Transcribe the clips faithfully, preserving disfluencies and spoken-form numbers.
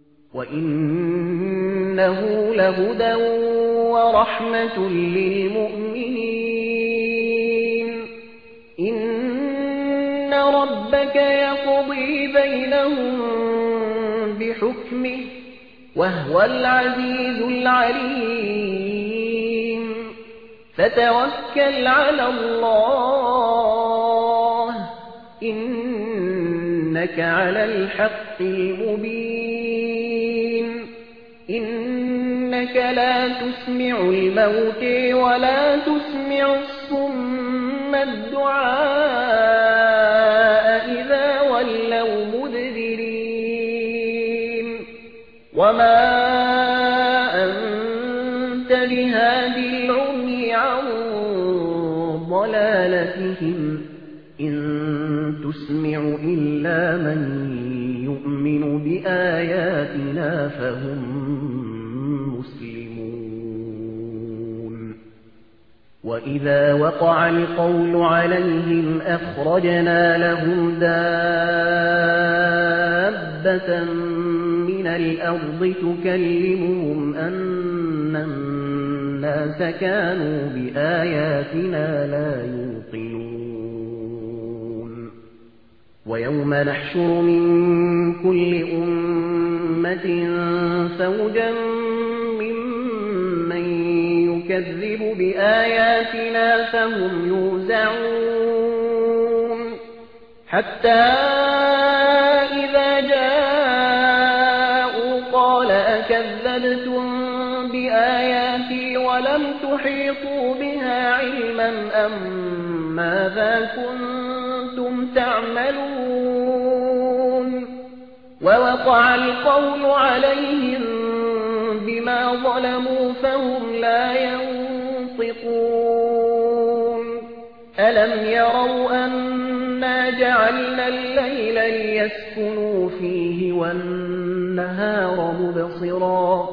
وإنه لهدى ورحمة للمؤمنين إن ربك يقضي بينهم بحكمه وهو العزيز العليم فتوكل على الله إنك على الحق المبين إنك لا تسمع الموتى ولا تسمع الصم الدعاء إذا ولوا مدبرين وما أنت بهاد العمي عن ضلالتهم إن تسمع إلا من يؤمن بآياتنا فهم مسلمون وإذا وقع القول عليهم أخرجنا لهم دابة من الأرض تكلمهم أن الناس كانوا بآياتنا لا يوقنون ويوم نحشر من كل أمة فوجا ممن يكذب بآياتنا فهم يوزعون حتى إذا جاءوا قال أكذبتم بآياتي ولم تحيطوا بها علما أم ماذا كنتم تعملون ووقع القول عليهم بما ظلموا فهم لا ينطقون ألم يروا أنا جعلنا الليل ليسكنوا فيه والنهار مبصرا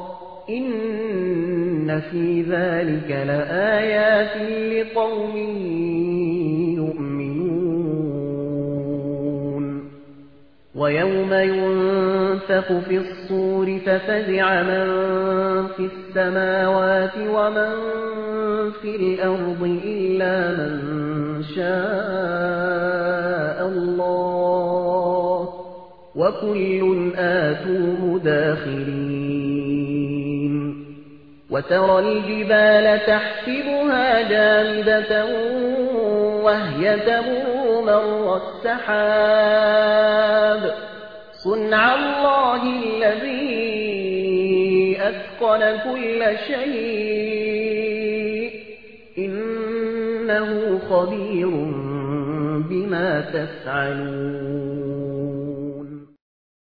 إن في ذلك لآيات لقوم يؤمنون ويوم ينفخ في الصور ففزع من في السماوات ومن في الأرض إلا من شاء الله وكل آتوه داخرين وترى الجبال تحسبها جامدة وهي تمر مر السحاب صنع الله الذي أتقن كل شيء إنه خبير بما تفعلون